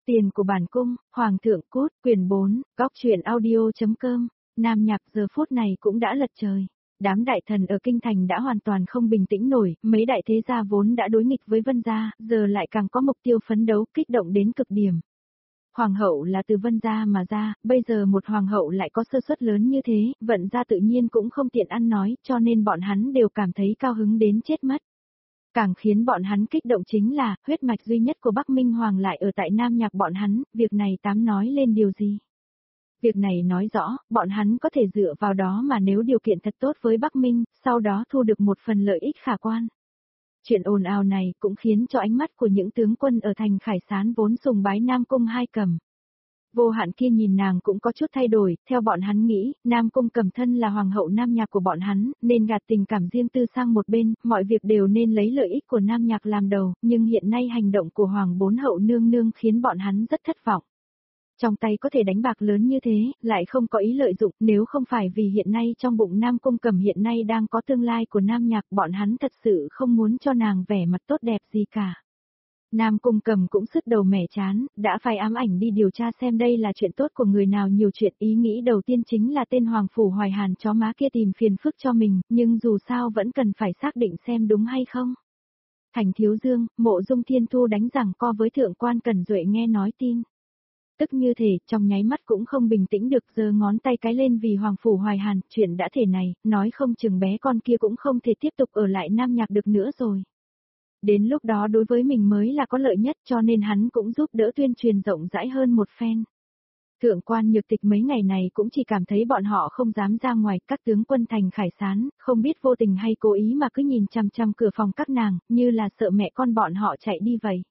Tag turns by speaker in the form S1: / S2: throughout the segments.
S1: Tiền của bản cung, Hoàng thượng cút, quyền 4, góc truyện audio.com, Nam Nhạc giờ phút này cũng đã lật trời. Đám đại thần ở kinh thành đã hoàn toàn không bình tĩnh nổi, mấy đại thế gia vốn đã đối nghịch với Vân gia, giờ lại càng có mục tiêu phấn đấu kích động đến cực điểm. Hoàng hậu là từ Vân gia mà ra, bây giờ một hoàng hậu lại có sơ suất lớn như thế, Vận gia tự nhiên cũng không tiện ăn nói, cho nên bọn hắn đều cảm thấy cao hứng đến chết mất. Càng khiến bọn hắn kích động chính là, huyết mạch duy nhất của Bắc Minh Hoàng lại ở tại Nam Nhạc bọn hắn, việc này tám nói lên điều gì? Việc này nói rõ, bọn hắn có thể dựa vào đó mà nếu điều kiện thật tốt với Bắc Minh, sau đó thu được một phần lợi ích khả quan. Chuyện ồn ào này cũng khiến cho ánh mắt của những tướng quân ở thành Khải Sán vốn sùng bái Nam Cung Hai Cầm. Vô Hạn kia nhìn nàng cũng có chút thay đổi, theo bọn hắn nghĩ, Nam Cung Cầm thân là hoàng hậu Nam Nhạc của bọn hắn, nên gạt tình cảm riêng tư sang một bên, mọi việc đều nên lấy lợi ích của Nam Nhạc làm đầu, nhưng hiện nay hành động của Hoàng Bốn Hậu nương nương khiến bọn hắn rất thất vọng. Trong tay có thể đánh bạc lớn như thế, lại không có ý lợi dụng, nếu không phải vì hiện nay trong bụng Nam Cung Cầm hiện nay đang có tương lai của Nam Nhạc, bọn hắn thật sự không muốn cho nàng vẻ mặt tốt đẹp gì cả. Nam Cung Cầm cũng sứt đầu mẻ chán, đã phải ám ảnh đi điều tra xem đây là chuyện tốt của người nào nhiều chuyện, ý nghĩ đầu tiên chính là tên Hoàng Phủ Hoài Hàn chó má kia tìm phiền phức cho mình, nhưng dù sao vẫn cần phải xác định xem đúng hay không. Thành Thiếu Dương, Mộ Dung Thiên Thu đánh giằng co với Thượng quan Cẩn Duệ nghe nói tin. Tức như thể, trong nháy mắt cũng không bình tĩnh được, giơ ngón tay cái lên vì Hoàng Phủ Hoài Hàn, chuyện đã thể này, nói không chừng bé con kia cũng không thể tiếp tục ở lại Nam Nhạc được nữa rồi. Đến lúc đó đối với mình mới là có lợi nhất, cho nên hắn cũng giúp đỡ tuyên truyền rộng rãi hơn một phen. Thượng quan Nhược Tịch mấy ngày này cũng chỉ cảm thấy bọn họ không dám ra ngoài, các tướng quân thành Khải Sán, không biết vô tình hay cố ý mà cứ nhìn chằm chằm cửa phòng các nàng, như là sợ mẹ con bọn họ chạy đi vậy.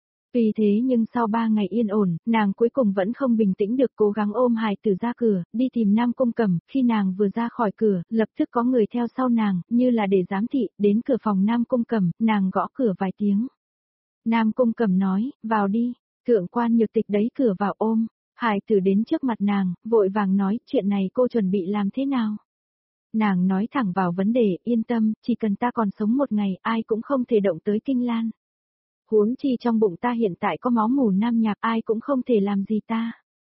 S1: Vì thế nhưng sau 3 ngày yên ổn, nàng cuối cùng vẫn không bình tĩnh được, cố gắng ôm hài tử ra cửa, đi tìm Nam Cung Cầm, khi nàng vừa ra khỏi cửa, lập tức có người theo sau nàng, như là để giám thị, đến cửa phòng Nam Cung Cầm, nàng gõ cửa vài tiếng. Nam Cung Cầm nói, vào đi, Thượng quan Nhược Tịch đẩy cửa vào ôm, hài tử đến trước mặt nàng, vội vàng nói, chuyện này cô chuẩn bị làm thế nào? Nàng nói thẳng vào vấn đề, yên tâm, chỉ cần ta còn sống một ngày, ai cũng không thể động tới Kinh Lan. Huống chi trong bụng ta hiện tại có máu mủ Nam Nhạc, ai cũng không thể làm gì ta.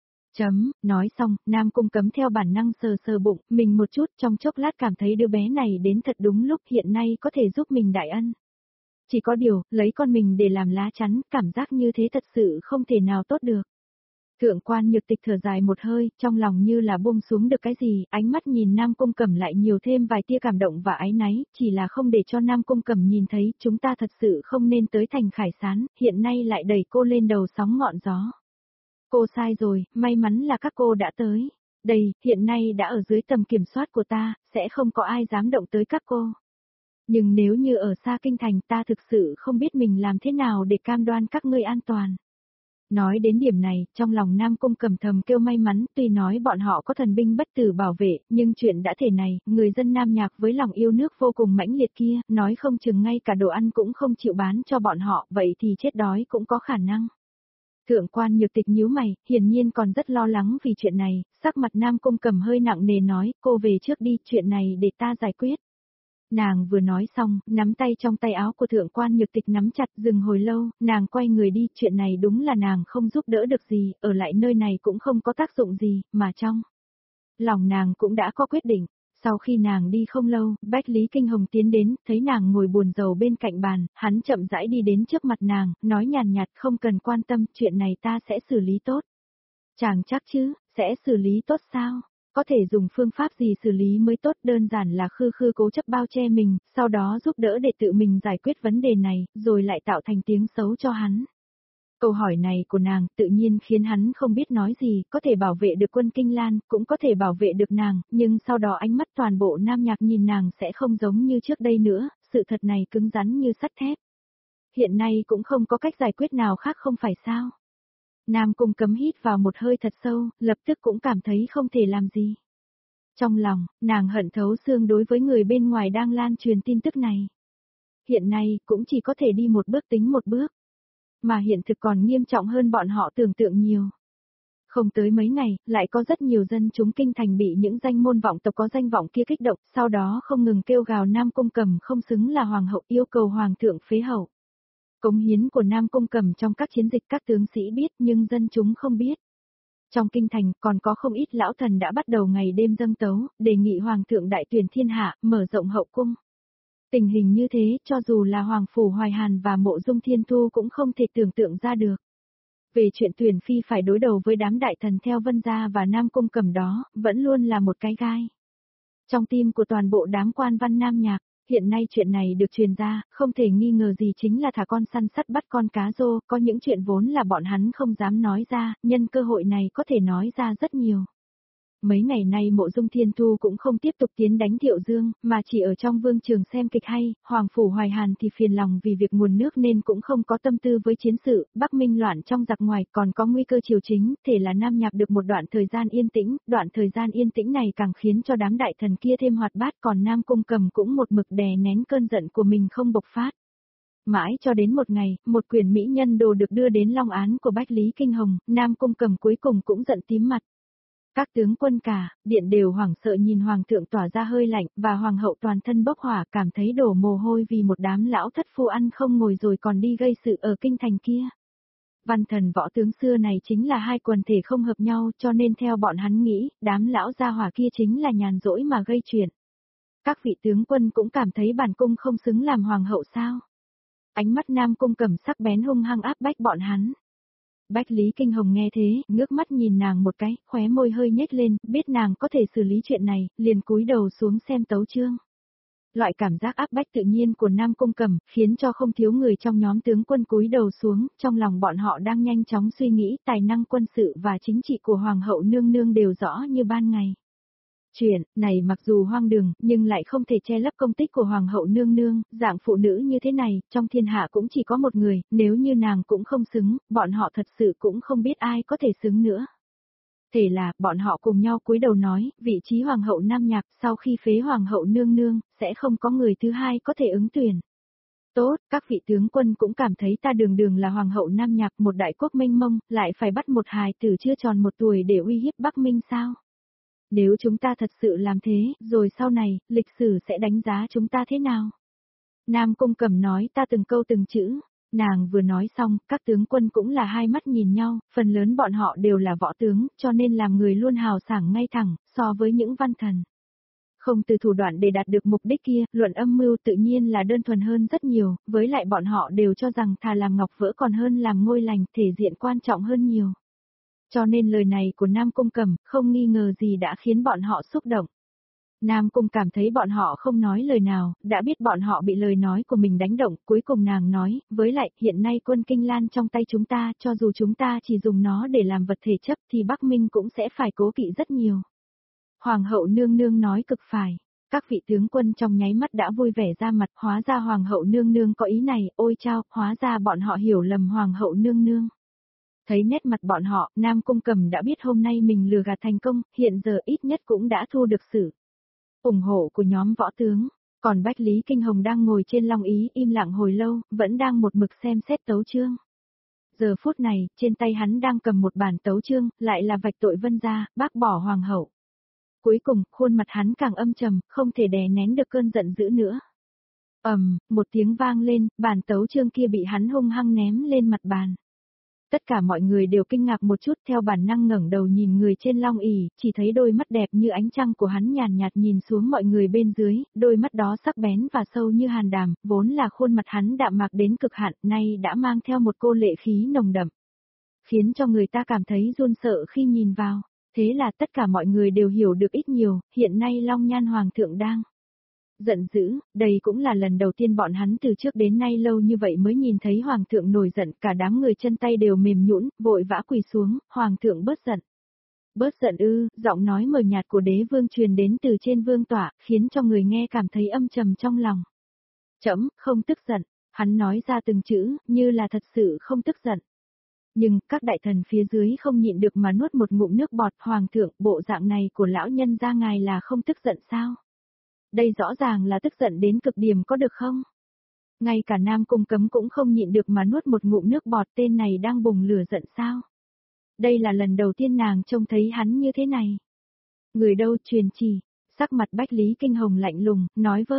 S1: Nói xong, Nam Cung Cấm theo bản năng sờ sờ bụng, mình một chút, trong chốc lát cảm thấy đứa bé này đến thật đúng lúc, hiện nay có thể giúp mình đại ân. Chỉ có điều, lấy con mình để làm lá chắn, cảm giác như thế thật sự không thể nào tốt được. Thượng quan Nhược Tịch thở dài một hơi, trong lòng như là buông xuống được cái gì, ánh mắt nhìn Nam Cung Cẩm lại nhiều thêm vài tia cảm động và áy náy, chỉ là không để cho Nam Cung Cẩm nhìn thấy, chúng ta thật sự không nên tới thành Khải Sán, hiện nay lại đẩy cô lên đầu sóng ngọn gió. Cô sai rồi, may mắn là các cô đã tới. Đây, hiện nay đã ở dưới tầm kiểm soát của ta, sẽ không có ai dám động tới các cô. Nhưng nếu như ở xa kinh thành, ta thực sự không biết mình làm thế nào để cam đoan các ngươi an toàn. Nói đến điểm này, trong lòng Nam Cung Cầm thầm kêu may mắn, tuy nói bọn họ có thần binh bất tử bảo vệ, nhưng chuyện đã thể này, người dân Nam Nhạc với lòng yêu nước vô cùng mãnh liệt kia, nói không chừng ngay cả đồ ăn cũng không chịu bán cho bọn họ, vậy thì chết đói cũng có khả năng. Thượng quan Nhược Tịch nhíu mày, hiển nhiên còn rất lo lắng vì chuyện này, sắc mặt Nam Cung Cầm hơi nặng nề nói, cô về trước đi, chuyện này để ta giải quyết. Nàng vừa nói xong, nắm tay trong tay áo của Thượng quan Nhược Tịch nắm chặt, dừng hồi lâu, nàng quay người đi, chuyện này đúng là nàng không giúp đỡ được gì, ở lại nơi này cũng không có tác dụng gì, mà trong lòng nàng cũng đã có quyết định. Sau khi nàng đi không lâu, Bách Lý Kinh Hồng tiến đến, thấy nàng ngồi buồn rầu bên cạnh bàn, hắn chậm rãi đi đến trước mặt nàng, nói nhàn nhạt, không cần quan tâm, chuyện này ta sẽ xử lý tốt. Chàng chắc chứ, sẽ xử lý tốt sao? Có thể dùng phương pháp gì xử lý mới tốt, đơn giản là khư khư cố chấp bao che mình, sau đó giúp đỡ để tự mình giải quyết vấn đề này, rồi lại tạo thành tiếng xấu cho hắn. Câu hỏi này của nàng tự nhiên khiến hắn không biết nói gì, có thể bảo vệ được quân Kinh Lan, cũng có thể bảo vệ được nàng, nhưng sau đó ánh mắt toàn bộ Nam Nhạc nhìn nàng sẽ không giống như trước đây nữa, sự thật này cứng rắn như sắt thép. Hiện nay cũng không có cách giải quyết nào khác không phải sao? Nam Cung Cấm hít vào một hơi thật sâu, lập tức cũng cảm thấy không thể làm gì. Trong lòng, nàng hận thấu xương đối với người bên ngoài đang lan truyền tin tức này. Hiện nay, cũng chỉ có thể đi một bước tính một bước. Mà hiện thực còn nghiêm trọng hơn bọn họ tưởng tượng nhiều. Không tới mấy ngày, lại có rất nhiều dân chúng kinh thành bị những danh môn vọng tộc có danh vọng kia kích động, sau đó không ngừng kêu gào Nam Cung Cầm không xứng là hoàng hậu, yêu cầu hoàng thượng phế hậu. Cống hiến của Nam Cung Cẩm trong các chiến dịch các tướng sĩ biết nhưng dân chúng không biết. Trong kinh thành còn có không ít lão thần đã bắt đầu ngày đêm dâng tấu, đề nghị Hoàng thượng đại tuyển thiên hạ, mở rộng hậu cung. Tình hình như thế, cho dù là Hoàng Phủ Hoài Hàn và Mộ Dung Thiên Thu cũng không thể tưởng tượng ra được. Về chuyện tuyển phi phải đối đầu với đám đại thần theo Vân Gia và Nam Cung Cẩm đó, vẫn luôn là một cái gai. Trong tim của toàn bộ đám quan văn Nam Nhạc, hiện nay chuyện này được truyền ra, không thể nghi ngờ gì chính là thả con săn sắt bắt con cá rô, có những chuyện vốn là bọn hắn không dám nói ra, nhân cơ hội này có thể nói ra rất nhiều. Mấy ngày nay Mộ Dung Thiên Thu cũng không tiếp tục tiến đánh Thiệu Dương, mà chỉ ở trong vương trường xem kịch hay, Hoàng Phủ Hoài Hàn thì phiền lòng vì việc nguồn nước nên cũng không có tâm tư với chiến sự, Bắc Minh loạn trong giặc ngoài còn có nguy cơ triều chính, thể là Nam Nhạc được một đoạn thời gian yên tĩnh, đoạn thời gian yên tĩnh này càng khiến cho đám đại thần kia thêm hoạt bát, còn Nam Cung Cẩm cũng một mực đè nén cơn giận của mình không bộc phát. Mãi cho đến một ngày, một quyển mỹ nhân đồ được đưa đến long án của Bách Lý Kinh Hồng, Nam Cung Cẩm cuối cùng cũng giận tím mặt. Các tướng quân cả, điện đều hoảng sợ nhìn hoàng thượng tỏa ra hơi lạnh, và hoàng hậu toàn thân bốc hỏa cảm thấy đổ mồ hôi vì một đám lão thất phu ăn không ngồi rồi còn đi gây sự ở kinh thành kia. Văn thần võ tướng xưa này chính là hai quần thể không hợp nhau cho nên theo bọn hắn nghĩ, đám lão gia hỏa kia chính là nhàn rỗi mà gây chuyện. Các vị tướng quân cũng cảm thấy bản cung không xứng làm hoàng hậu sao. Ánh mắt Nam Cung Cẩm sắc bén hung hăng áp bách bọn hắn. Bách Lý Kinh Hồng nghe thế, ngước mắt nhìn nàng một cái, khóe môi hơi nhếch lên, biết nàng có thể xử lý chuyện này, liền cúi đầu xuống xem tấu chương. Loại cảm giác áp bách tự nhiên của Nam Cung Cẩm, khiến cho không thiếu người trong nhóm tướng quân cúi đầu xuống, trong lòng bọn họ đang nhanh chóng suy nghĩ tài năng quân sự và chính trị của Hoàng hậu nương nương đều rõ như ban ngày. Chuyện này mặc dù hoang đường, nhưng lại không thể che lấp công tích của Hoàng hậu nương nương, dạng phụ nữ như thế này, trong thiên hạ cũng chỉ có một người, nếu như nàng cũng không xứng, bọn họ thật sự cũng không biết ai có thể xứng nữa. Thế là, bọn họ cùng nhau cúi đầu nói, vị trí Hoàng hậu Nam Nhạc sau khi phế Hoàng hậu nương nương, sẽ không có người thứ hai có thể ứng tuyển. Tốt, các vị tướng quân cũng cảm thấy ta đường đường là Hoàng hậu Nam Nhạc một đại quốc mênh mông, lại phải bắt một hài tử chưa tròn một tuổi để uy hiếp Bắc Minh sao? Nếu chúng ta thật sự làm thế, rồi sau này, lịch sử sẽ đánh giá chúng ta thế nào? Nam Cung Cẩm nói ta từng câu từng chữ. Nàng vừa nói xong, các tướng quân cũng là hai mắt nhìn nhau, phần lớn bọn họ đều là võ tướng, cho nên làm người luôn hào sảng ngay thẳng, so với những văn thần. Không từ thủ đoạn để đạt được mục đích kia, luận âm mưu tự nhiên là đơn thuần hơn rất nhiều, với lại bọn họ đều cho rằng thà làm ngọc vỡ còn hơn làm ngôi lành, thể diện quan trọng hơn nhiều. Cho nên lời này của Nam Cung Cẩm không nghi ngờ gì đã khiến bọn họ xúc động. Nam Cung cảm thấy bọn họ không nói lời nào, đã biết bọn họ bị lời nói của mình đánh động, cuối cùng nàng nói, với lại, hiện nay quân Kinh Lan trong tay chúng ta, cho dù chúng ta chỉ dùng nó để làm vật thể chấp thì Bắc Minh cũng sẽ phải cố kỵ rất nhiều. Hoàng hậu nương nương nói cực phải. Các vị tướng quân trong nháy mắt đã vui vẻ ra mặt, hóa ra Hoàng hậu nương nương có ý này, ôi chao, hóa ra bọn họ hiểu lầm Hoàng hậu nương nương. Thấy nét mặt bọn họ, Nam Cung Cẩm đã biết hôm nay mình lừa gạt thành công, hiện giờ ít nhất cũng đã thu được sự ủng hộ của nhóm võ tướng. Còn Bách Lý Kinh Hồng đang ngồi trên long ý im lặng hồi lâu, vẫn đang một mực xem xét tấu chương. Giờ phút này, trên tay hắn đang cầm một bản tấu chương, lại là vạch tội Vân Gia, bác bỏ Hoàng hậu. Cuối cùng, khuôn mặt hắn càng âm trầm, không thể đè nén được cơn giận dữ nữa. Một tiếng vang lên, bản tấu chương kia bị hắn hung hăng ném lên mặt bàn. Tất cả mọi người đều kinh ngạc một chút theo bản năng ngẩng đầu nhìn người trên long ỷ, chỉ thấy đôi mắt đẹp như ánh trăng của hắn nhàn nhạt nhìn xuống mọi người bên dưới, đôi mắt đó sắc bén và sâu như hàn đàm, vốn là khuôn mặt hắn đạm mạc đến cực hạn, nay đã mang theo một cô lệ khí nồng đậm. Khiến cho người ta cảm thấy run sợ khi nhìn vào, thế là tất cả mọi người đều hiểu được ít nhiều, hiện nay Long Nhan Hoàng thượng đang giận dữ, đây cũng là lần đầu tiên bọn hắn từ trước đến nay lâu như vậy mới nhìn thấy Hoàng thượng nổi giận, cả đám người chân tay đều mềm nhũn, vội vã quỳ xuống, Hoàng thượng bớt giận. Bớt giận ư, giọng nói mờ nhạt của đế vương truyền đến từ trên vương tọa, khiến cho người nghe cảm thấy âm trầm trong lòng. Trẫm không tức giận, hắn nói ra từng chữ, như là thật sự không tức giận. Nhưng, các đại thần phía dưới không nhịn được mà nuốt một ngụm nước bọt, Hoàng thượng, bộ dạng này của lão nhân gia ngài là không tức giận sao? Đây rõ ràng là tức giận đến cực điểm có được không? Ngay cả Nam Cung Cấm cũng không nhịn được mà nuốt một ngụm nước bọt, tên này đang bùng lửa giận sao? Đây là lần đầu tiên nàng trông thấy hắn như thế này. Người đâu truyền chỉ, sắc mặt Bách Lý Kinh Hồng lạnh lùng, nói với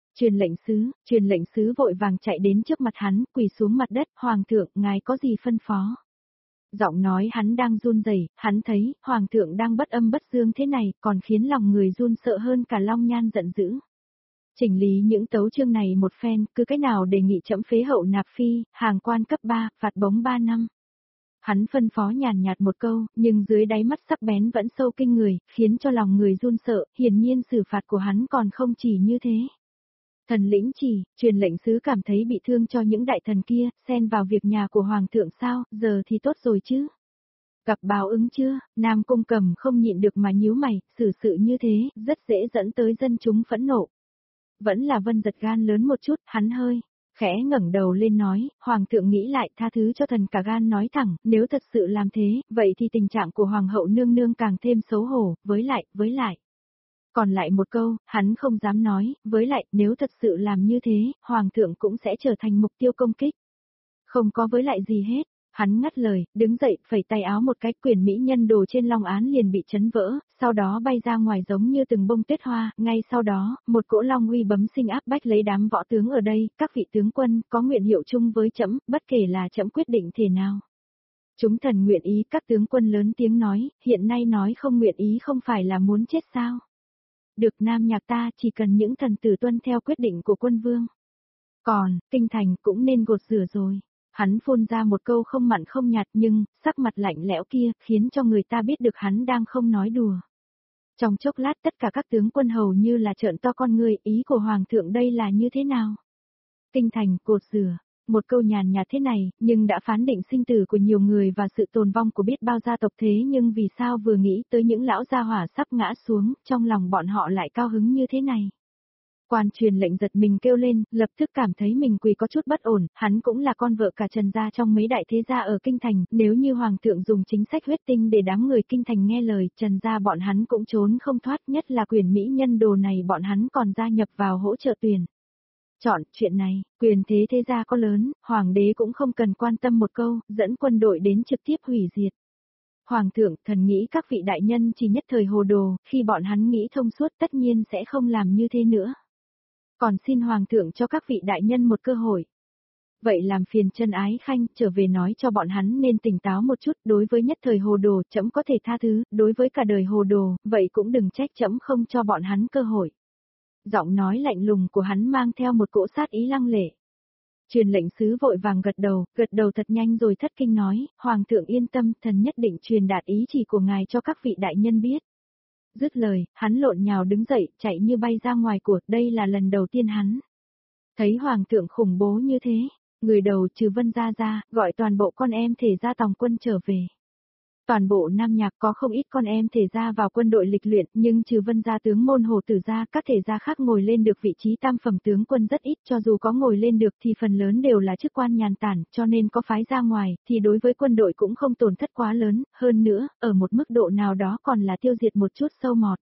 S1: Truyền lệnh sứ vội vàng chạy đến trước mặt hắn, quỳ xuống mặt đất, Hoàng thượng, ngài có gì phân phó? Giọng nói hắn đang run rẩy, hắn thấy, Hoàng thượng đang bất âm bất dương thế này, còn khiến lòng người run sợ hơn cả Long Nhan giận dữ. Chỉnh lý những tấu chương này một phen, cứ cái nào đề nghị trẫm phế hậu nạp phi, hàng quan cấp 3, phạt bống 3 năm. Hắn phân phó nhàn nhạt một câu, nhưng dưới đáy mắt sắc bén vẫn sâu kinh người, khiến cho lòng người run sợ, hiển nhiên xử phạt của hắn còn không chỉ như thế. Thần lĩnh chỉ, truyền lệnh sứ cảm thấy bị thương cho những đại thần kia, xen vào việc nhà của Hoàng thượng sao, giờ thì tốt rồi chứ. Gặp báo ứng chưa, Nam Cung Cầm không nhịn được mà nhíu mày, xử sự như thế, rất dễ dẫn tới dân chúng phẫn nộ. Vẫn là Vân Giật gan lớn một chút, hắn hơi khẽ ngẩng đầu lên nói, Hoàng thượng nghĩ lại tha thứ cho thần cả gan nói thẳng, nếu thật sự làm thế, vậy thì tình trạng của Hoàng hậu nương nương càng thêm xấu hổ, với lại. Còn lại một câu, hắn không dám nói, với lại, nếu thật sự làm như thế, Hoàng thượng cũng sẽ trở thành mục tiêu công kích. Không có với lại gì hết, hắn ngắt lời, đứng dậy, phẩy tay áo một cái, quyền mỹ nhân đồ trên long án liền bị chấn vỡ, sau đó bay ra ngoài giống như từng bông tuyết hoa, ngay sau đó, một cỗ long uy bấm sinh áp bách lấy đám võ tướng ở đây, các vị tướng quân, có nguyện hiệu chung với trẫm, bất kể là trẫm quyết định thế nào. Chúng thần nguyện ý, các tướng quân lớn tiếng nói, hiện nay nói không nguyện ý không phải là muốn chết sao. Được Nam Nhạc ta chỉ cần những thần tử tuân theo quyết định của quân vương. Còn, kinh thành cũng nên gột rửa rồi. Hắn phun ra một câu không mặn không nhạt nhưng, sắc mặt lạnh lẽo kia, khiến cho người ta biết được hắn đang không nói đùa. Trong chốc lát tất cả các tướng quân hầu như là trợn to con người, ý của Hoàng thượng đây là như thế nào? Kinh thành, gột rửa. Một câu nhàn nhạt thế này, nhưng đã phán định sinh tử của nhiều người và sự tồn vong của biết bao gia tộc thế nhưng vì sao vừa nghĩ tới những lão gia hỏa sắp ngã xuống, trong lòng bọn họ lại cao hứng như thế này. Quan truyền lệnh giật mình kêu lên, lập tức cảm thấy mình quỳ có chút bất ổn, hắn cũng là con vợ cả Trần gia trong mấy đại thế gia ở Kinh Thành, nếu như Hoàng thượng dùng chính sách huyết tinh để đám người Kinh Thành nghe lời, Trần gia bọn hắn cũng trốn không thoát, nhất là quyền mỹ nhân đồ này bọn hắn còn gia nhập vào hỗ trợ tuyển. Chọn, chuyện này, quyền thế thế gia có lớn, Hoàng đế cũng không cần quan tâm một câu, dẫn quân đội đến trực tiếp hủy diệt. Hoàng thượng, thần nghĩ các vị đại nhân chỉ nhất thời hồ đồ, khi bọn hắn nghĩ thông suốt tất nhiên sẽ không làm như thế nữa. Còn xin Hoàng thượng cho các vị đại nhân một cơ hội. Vậy làm phiền Chân Ái Khanh trở về nói cho bọn hắn nên tỉnh táo một chút, đối với nhất thời hồ đồ trẫm có thể tha thứ, đối với cả đời hồ đồ, vậy cũng đừng trách trẫm không cho bọn hắn cơ hội. Giọng nói lạnh lùng của hắn mang theo một cỗ sát ý lăng lệ. Truyền lệnh sứ vội vàng gật đầu thật nhanh rồi thất kinh nói, Hoàng thượng yên tâm, thần nhất định truyền đạt ý chỉ của ngài cho các vị đại nhân biết. Dứt lời, hắn lộn nhào đứng dậy, chạy như bay ra ngoài cuộc, đây là lần đầu tiên hắn thấy Hoàng thượng khủng bố như thế, người đầu trừ Vân Gia ra, gọi toàn bộ con em thể gia tòng quân trở về. Toàn bộ Nam Nhạc có không ít con em thể gia vào quân đội lịch luyện, nhưng trừ Vân gia tướng môn Hồ Tử gia, các thể gia khác ngồi lên được vị trí tam phẩm tướng quân rất ít, cho dù có ngồi lên được thì phần lớn đều là chức quan nhàn tản, cho nên có phái ra ngoài, thì đối với quân đội cũng không tổn thất quá lớn, hơn nữa, ở một mức độ nào đó còn là tiêu diệt một chút sâu mọt.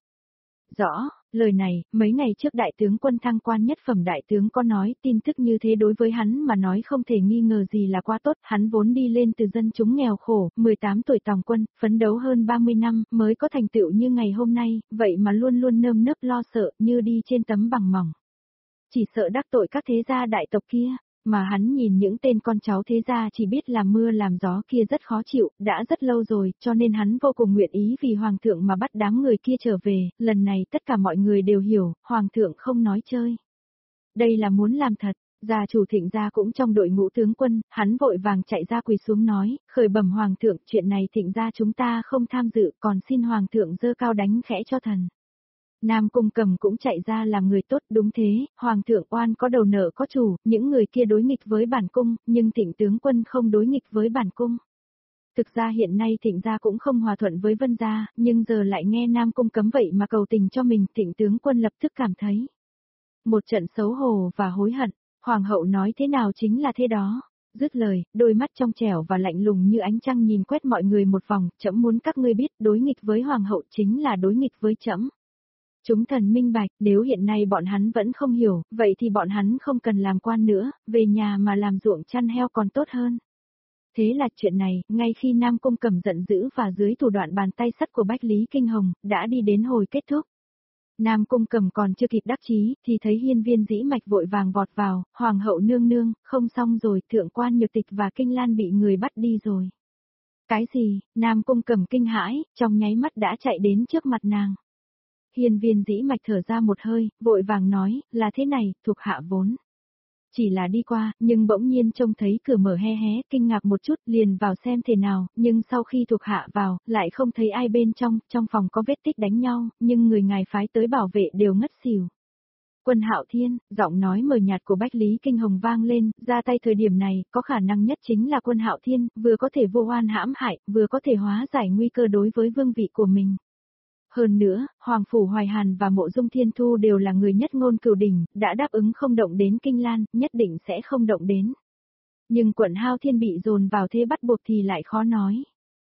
S1: Rõ, lời này, mấy ngày trước đại tướng quân thăng quan nhất phẩm đại tướng có nói, tin tức như thế đối với hắn mà nói không thể nghi ngờ gì là quá tốt, hắn vốn đi lên từ dân chúng nghèo khổ, 18 tuổi tòng quân, phấn đấu hơn 30 năm, mới có thành tựu như ngày hôm nay, vậy mà luôn luôn nơm nớp lo sợ, như đi trên tấm bằng mỏng. Chỉ sợ đắc tội các thế gia đại tộc kia. Mà hắn nhìn những tên con cháu thế gia chỉ biết làm mưa làm gió kia rất khó chịu, đã rất lâu rồi, cho nên hắn vô cùng nguyện ý vì Hoàng thượng mà bắt đám người kia trở về, lần này tất cả mọi người đều hiểu, Hoàng thượng không nói chơi. Đây là muốn làm thật, gia chủ Thịnh gia cũng trong đội ngũ tướng quân, hắn vội vàng chạy ra quỳ xuống nói, khởi bẩm Hoàng thượng, chuyện này Thịnh gia chúng ta không tham dự, còn xin Hoàng thượng giơ cao đánh khẽ cho thần. Nam Cung Cầm cũng chạy ra làm người tốt, đúng thế, Hoàng thượng oan có đầu nợ có chủ, những người kia đối nghịch với bản cung, nhưng Thịnh tướng quân không đối nghịch với bản cung. Thực ra hiện nay Thịnh gia cũng không hòa thuận với Vân gia, nhưng giờ lại nghe Nam Cung cấm vậy mà cầu tình cho mình, Thịnh tướng quân lập tức cảm thấy một trận xấu hổ và hối hận, Hoàng hậu nói thế nào chính là thế đó. Dứt lời, đôi mắt trong trẻo và lạnh lùng như ánh trăng nhìn quét mọi người một vòng, trẫm muốn các ngươi biết đối nghịch với Hoàng hậu chính là đối nghịch với trẫm. Chúng thần minh bạch, nếu hiện nay bọn hắn vẫn không hiểu, vậy thì bọn hắn không cần làm quan nữa, về nhà mà làm ruộng chăn heo còn tốt hơn. Thế là chuyện này, ngay khi Nam Cung Cầm giận dữ và dưới thủ đoạn bàn tay sắt của Bách Lý Kinh Hồng, đã đi đến hồi kết thúc. Nam Cung Cầm còn chưa kịp đắc chí, thì thấy Hiên Viên Dĩ Mạch vội vàng vọt vào, hoàng hậu nương nương, không xong rồi, thượng quan Nhược Tịch và Kinh Lan bị người bắt đi rồi. Cái gì? Nam Cung Cầm kinh hãi, trong nháy mắt đã chạy đến trước mặt nàng. Hiên Viên Dĩ Mạch thở ra một hơi, vội vàng nói, là thế này, thuộc hạ vốn. Chỉ là đi qua, nhưng bỗng nhiên trông thấy cửa mở hé hé, kinh ngạc một chút, liền vào xem thế nào, nhưng sau khi thuộc hạ vào, lại không thấy ai bên trong phòng có vết tích đánh nhau, nhưng người ngài phái tới bảo vệ đều ngất xỉu. Quân Hạo Thiên, giọng nói mờ nhạt của Bách Lý Kinh Hồng vang lên, ra tay thời điểm này, có khả năng nhất chính là Quân Hạo Thiên, vừa có thể vô oan hãm hại, vừa có thể hóa giải nguy cơ đối với vương vị của mình. Hơn nữa, Hoàng Phủ Hoài Hàn và Mộ Dung Thiên Thu đều là người nhất ngôn cửu đỉnh, đã đáp ứng không động đến Kinh Lan, nhất định sẽ không động đến. Nhưng quận Hao Thiên bị dồn vào thế bắt buộc thì lại khó nói.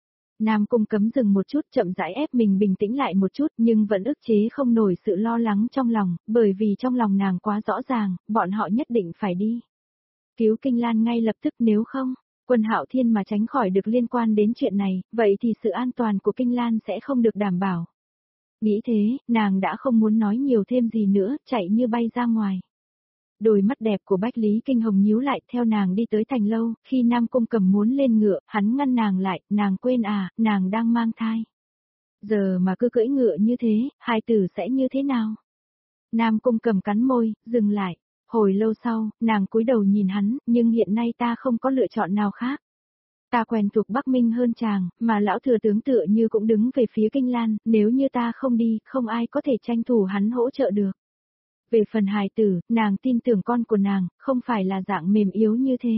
S1: Nam Cung Cấm dừng một chút, chậm rãi ép mình bình tĩnh lại một chút, nhưng vẫn ức chế không nổi sự lo lắng trong lòng, bởi vì trong lòng nàng quá rõ ràng, bọn họ nhất định phải đi. Cứu Kinh Lan ngay lập tức, nếu không, Quân Hạo Thiên mà tránh khỏi được liên quan đến chuyện này, vậy thì sự an toàn của Kinh Lan sẽ không được đảm bảo. Nghĩ thế, nàng đã không muốn nói nhiều thêm gì nữa, chạy như bay ra ngoài. Đôi mắt đẹp của Bách Lý Kinh Hồng nhíu lại, theo nàng đi tới thành lâu, khi Nam Cung Cầm muốn lên ngựa, hắn ngăn nàng lại, nàng quên à, nàng đang mang thai. Giờ mà cứ cưỡi ngựa như thế, hài tử sẽ như thế nào? Nam Cung Cầm cắn môi, dừng lại. Hồi lâu sau, nàng cúi đầu nhìn hắn, nhưng hiện nay ta không có lựa chọn nào khác. Ta quen thuộc Bắc Minh hơn chàng, mà lão thừa tướng tựa như cũng đứng về phía Kinh Lan, nếu như ta không đi, không ai có thể tranh thủ hắn hỗ trợ được. Về phần hài tử, nàng tin tưởng con của nàng, không phải là dạng mềm yếu như thế.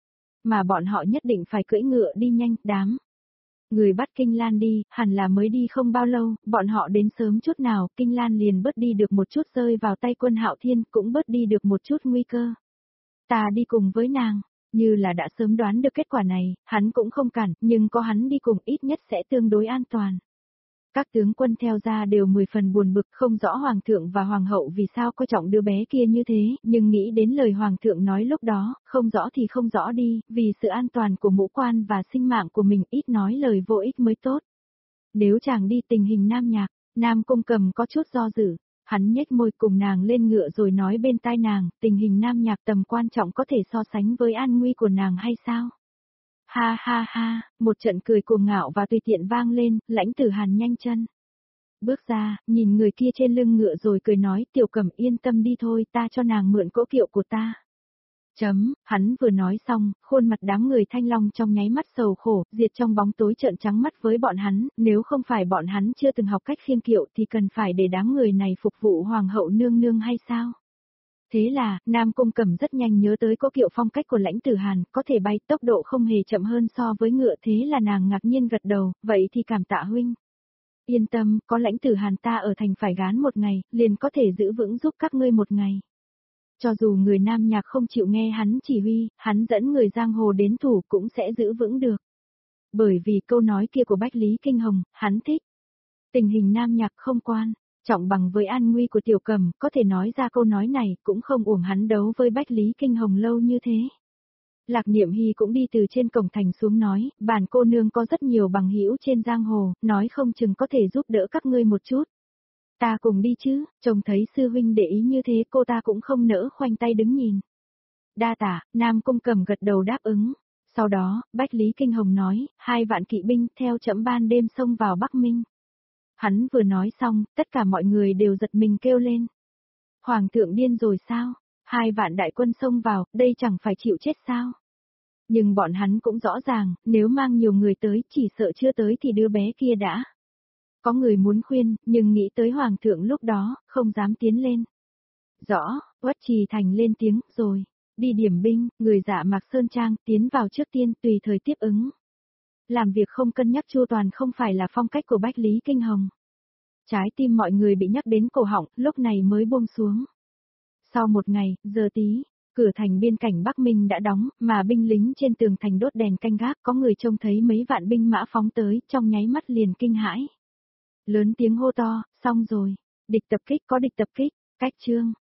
S1: Mà bọn họ nhất định phải cưỡi ngựa đi nhanh, đám. Người bắt Kinh Lan đi, hẳn là mới đi không bao lâu, bọn họ đến sớm chút nào, Kinh Lan liền bớt đi được một chút rơi vào tay Quân Hạo Thiên, cũng bớt đi được một chút nguy cơ. Ta đi cùng với nàng. Như là đã sớm đoán được kết quả này, hắn cũng không cản, nhưng có hắn đi cùng ít nhất sẽ tương đối an toàn. Các tướng quân theo ra đều 10 phần buồn bực, không rõ hoàng thượng và hoàng hậu vì sao coi trọng đứa bé kia như thế, nhưng nghĩ đến lời hoàng thượng nói lúc đó, không rõ thì không rõ đi, vì sự an toàn của mũ quan và sinh mạng của mình, ít nói lời vô ích mới tốt. Nếu chàng đi tình hình Nam Nhạc, Nam Cung Cầm có chút do dự. Hắn nhếch môi cùng nàng lên ngựa rồi nói bên tai nàng, tình hình Nam Nhạc tầm quan trọng có thể so sánh với an nguy của nàng hay sao? Ha ha ha, một trận cười cuồng ngạo và tùy tiện vang lên, Lãnh Tử Hàn nhanh chân. Bước ra, nhìn người kia trên lưng ngựa rồi cười nói, Tiểu Cẩm yên tâm đi thôi, ta cho nàng mượn cỗ kiệu của ta. Hắn vừa nói xong, khuôn mặt đám người Thanh Long trong nháy mắt sầu khổ, diệt trong bóng tối trợn trắng mắt với bọn hắn, nếu không phải bọn hắn chưa từng học cách khiêng kiệu thì cần phải để đám người này phục vụ hoàng hậu nương nương hay sao? Thế là, Nam Cung Cẩm rất nhanh nhớ tới cỗ kiệu phong cách của Lãnh Tử Hàn, có thể bay tốc độ không hề chậm hơn so với ngựa, thế là nàng ngạc nhiên gật đầu, vậy thì cảm tạ huynh. Yên tâm, có Lãnh Tử Hàn ta ở thành phải gán một ngày, liền có thể giữ vững giúp các ngươi một ngày. Cho dù người Nam Nhạc không chịu nghe hắn chỉ huy, hắn dẫn người giang hồ đến thủ cũng sẽ giữ vững được. Bởi vì câu nói kia của Bách Lý Kinh Hồng, hắn thích. Tình hình Nam Nhạc không quan, trọng bằng với an nguy của Tiểu Cẩm, có thể nói ra câu nói này cũng không uổng hắn đấu với Bách Lý Kinh Hồng lâu như thế. Lạc Niệm Hy cũng đi từ trên cổng thành xuống nói, bản cô nương có rất nhiều bằng hữu trên giang hồ, nói không chừng có thể giúp đỡ các ngươi một chút. Ta cùng đi chứ, trông thấy sư huynh để ý như thế cô ta cũng không nỡ khoanh tay đứng nhìn. Đa tả, Nam Cung Cẩm gật đầu đáp ứng. Sau đó, Bách Lý Kinh Hồng nói, 2 vạn kỵ binh theo chậm ban đêm xông vào Bắc Minh. Hắn vừa nói xong, tất cả mọi người đều giật mình kêu lên. Hoàng thượng điên rồi sao? 2 vạn đại quân xông vào, đây chẳng phải chịu chết sao? Nhưng bọn hắn cũng rõ ràng, nếu mang nhiều người tới, chỉ sợ chưa tới thì đứa bé kia đã. Có người muốn khuyên, nhưng nghĩ tới hoàng thượng lúc đó, không dám tiến lên. Rõ, Uất Trì Thành lên tiếng, rồi. Đi điểm binh, người dạ mặc sơn trang, tiến vào trước tiên, tùy thời tiếp ứng. Làm việc không cân nhắc chu toàn không phải là phong cách của Bách Lý Kinh Hồng. Trái tim mọi người bị nhắc đến cổ họng, lúc này mới buông xuống. Sau một ngày, giờ tí, cửa thành biên cảnh Bắc Minh đã đóng, mà binh lính trên tường thành đốt đèn canh gác, có người trông thấy mấy vạn binh mã phóng tới, trong nháy mắt liền kinh hãi. Lớn tiếng hô to, xong rồi, địch tập kích, có địch tập kích, cách chương.